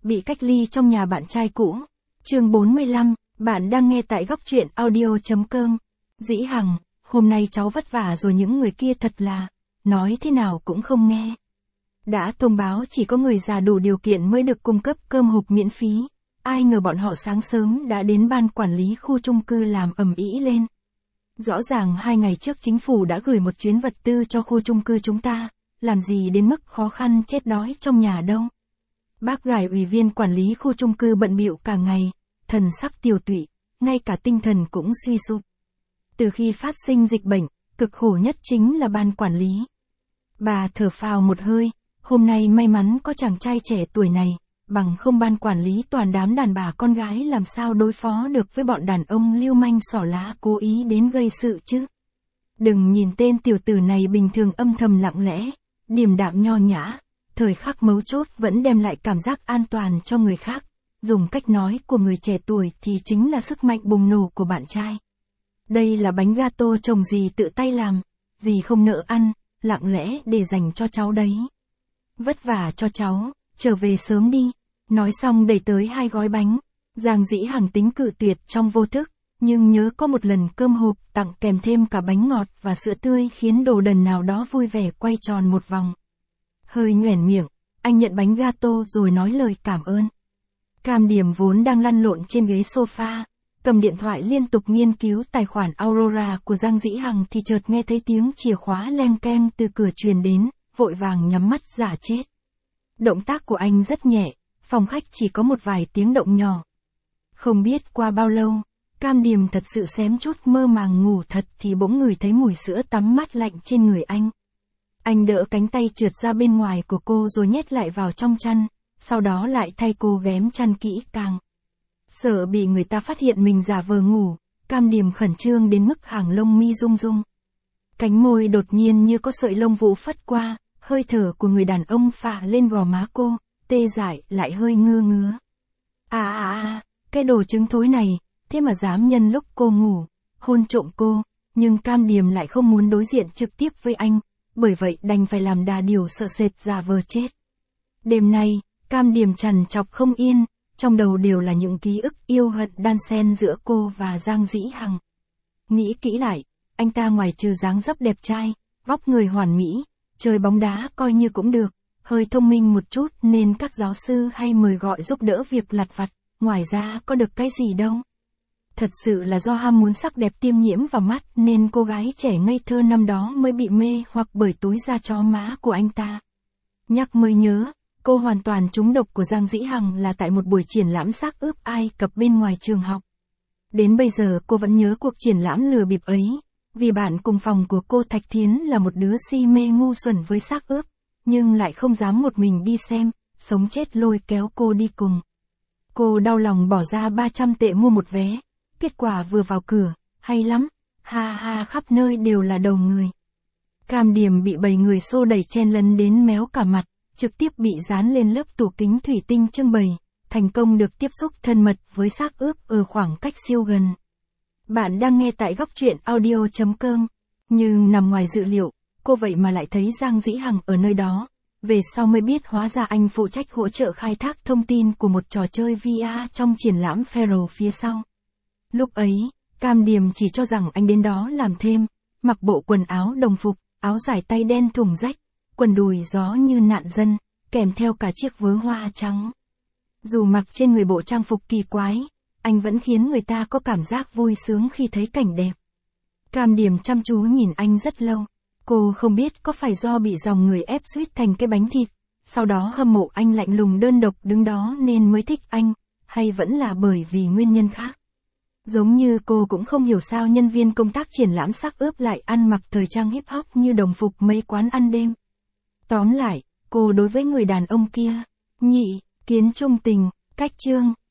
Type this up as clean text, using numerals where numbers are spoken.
bị cách ly trong nhà bạn trai cũ. Chương 45, bạn đang nghe tại góc truyện audio.com. Dĩ Hằng, hôm nay cháu vất vả rồi, những người kia thật là, nói thế nào cũng không nghe. Đã thông báo chỉ có người già đủ điều kiện mới được cung cấp cơm hộp miễn phí. Ai ngờ bọn họ sáng sớm đã đến ban quản lý khu chung cư làm ầm ĩ lên. Rõ ràng 2 ngày trước chính phủ đã gửi một chuyến vật tư cho khu chung cư chúng ta, làm gì đến mức khó khăn chết đói trong nhà đâu. Bác Gải, ủy viên quản lý khu chung cư bận bịu cả ngày, thần sắc tiều tụy, ngay cả tinh thần cũng suy sụp. Từ khi phát sinh dịch bệnh, cực khổ nhất chính là ban quản lý. Bà thở phào một hơi, hôm nay may mắn có chàng trai trẻ tuổi này, bằng không ban quản lý toàn đám đàn bà con gái làm sao đối phó được với bọn đàn ông lưu manh xỏ lá cố ý đến gây sự chứ. Đừng nhìn tên tiểu tử này bình thường âm thầm lặng lẽ, điềm đạm nho nhã, thời khắc mấu chốt vẫn đem lại cảm giác an toàn cho người khác. Dùng cách nói của người trẻ tuổi thì chính là sức mạnh bùng nổ của bạn trai. Đây là bánh gato chồng dì tự tay làm, dì không nỡ ăn, lặng lẽ để dành cho cháu đấy. Vất vả cho cháu, trở về sớm đi. Nói xong đẩy tới 2 gói bánh. Giang Dĩ Hằng tính cự tuyệt trong vô thức, nhưng nhớ có một lần cơm hộp tặng kèm thêm cả bánh ngọt và sữa tươi khiến đồ đần nào đó vui vẻ quay tròn một vòng. Hơi nhoẻn miệng, anh nhận bánh gato rồi nói lời cảm ơn. Cam Điềm vốn đang lăn lộn trên ghế sofa, cầm điện thoại liên tục nghiên cứu tài khoản Aurora của Giang Dĩ Hằng thì chợt nghe thấy tiếng chìa khóa leng keng từ cửa truyền đến, vội vàng nhắm mắt giả chết. Động tác của anh rất nhẹ, phòng khách chỉ có một vài tiếng động nhỏ. Không biết qua bao lâu, Cam Điềm thật sự xém chút mơ màng ngủ thật thì bỗng ngửi thấy mùi sữa tắm mát lạnh trên người anh. Anh đỡ cánh tay trượt ra bên ngoài của cô rồi nhét lại vào trong chăn, sau đó lại thay cô ghém chăn kỹ càng. Sợ bị người ta phát hiện mình giả vờ ngủ, Cam Điềm khẩn trương đến mức hàng lông mi rung rung. Cánh môi đột nhiên như có sợi lông vũ phất qua, hơi thở của người đàn ông phả lên gò má cô, tê dại lại hơi ngứa ngứa. Cái đồ trứng thối này, thế mà dám nhân lúc cô ngủ, hôn trộm cô, nhưng Cam Điềm lại không muốn đối diện trực tiếp với anh, bởi vậy đành phải làm đà điểu sợ sệt giả vờ chết. Đêm nay, Cam Điềm trằn trọc không yên, trong đầu đều là những ký ức yêu hận đan xen giữa cô và Giang Dĩ Hằng. Nghĩ kỹ lại, anh ta ngoài trừ dáng dấp đẹp trai, vóc người hoàn mỹ, chơi bóng đá coi như cũng được, hơi thông minh một chút nên các giáo sư hay mời gọi giúp đỡ việc lặt vặt, ngoài ra có được cái gì đâu. Thật sự là do ham muốn sắc đẹp tiêm nhiễm vào mắt nên cô gái trẻ ngây thơ năm đó mới bị mê hoặc bởi túi da chó má của anh ta. Nhắc mới nhớ, cô hoàn toàn trúng độc của Giang Dĩ Hằng là tại một buổi triển lãm xác ướp Ai Cập bên ngoài trường học. Đến bây giờ cô vẫn nhớ cuộc triển lãm lừa bịp ấy, vì bạn cùng phòng của cô Thạch Thiến là một đứa si mê ngu xuẩn với xác ướp, nhưng lại không dám một mình đi xem, sống chết lôi kéo cô đi cùng. Cô đau lòng bỏ ra 300 tệ mua một vé, kết quả vừa vào cửa, hay lắm, ha ha, khắp nơi đều là đầu người. Cam Điềm bị bầy người xô đẩy chen lấn đến méo cả mặt, trực tiếp bị dán lên lớp tủ kính thủy tinh trưng bày, thành công được tiếp xúc thân mật với xác ướp ở khoảng cách siêu gần. Bạn đang nghe tại góc truyện audio.com, nhưng nằm ngoài dự liệu, cô vậy mà lại thấy Giang Dĩ Hằng ở nơi đó. Về sau mới biết hóa ra anh phụ trách hỗ trợ khai thác thông tin của một trò chơi VR trong triển lãm Feral phía sau. Lúc ấy, Cam Điềm chỉ cho rằng anh đến đó làm thêm, mặc bộ quần áo đồng phục, áo dài tay đen thùng rách, quần đùi gió như nạn dân, kèm theo cả chiếc vớ hoa trắng. Dù mặc trên người bộ trang phục kỳ quái, anh vẫn khiến người ta có cảm giác vui sướng khi thấy cảnh đẹp. Cam Điềm chăm chú nhìn anh rất lâu. Cô không biết có phải do bị dòng người ép suýt thành cái bánh thịt, sau đó hâm mộ anh lạnh lùng đơn độc đứng đó nên mới thích anh, hay vẫn là bởi vì nguyên nhân khác. Giống như cô cũng không hiểu sao nhân viên công tác triển lãm xác ướp lại ăn mặc thời trang hip hop như đồng phục mấy quán ăn đêm. Tóm lại, cô đối với người đàn ông kia, nhị, kiến trung tình, cách chương.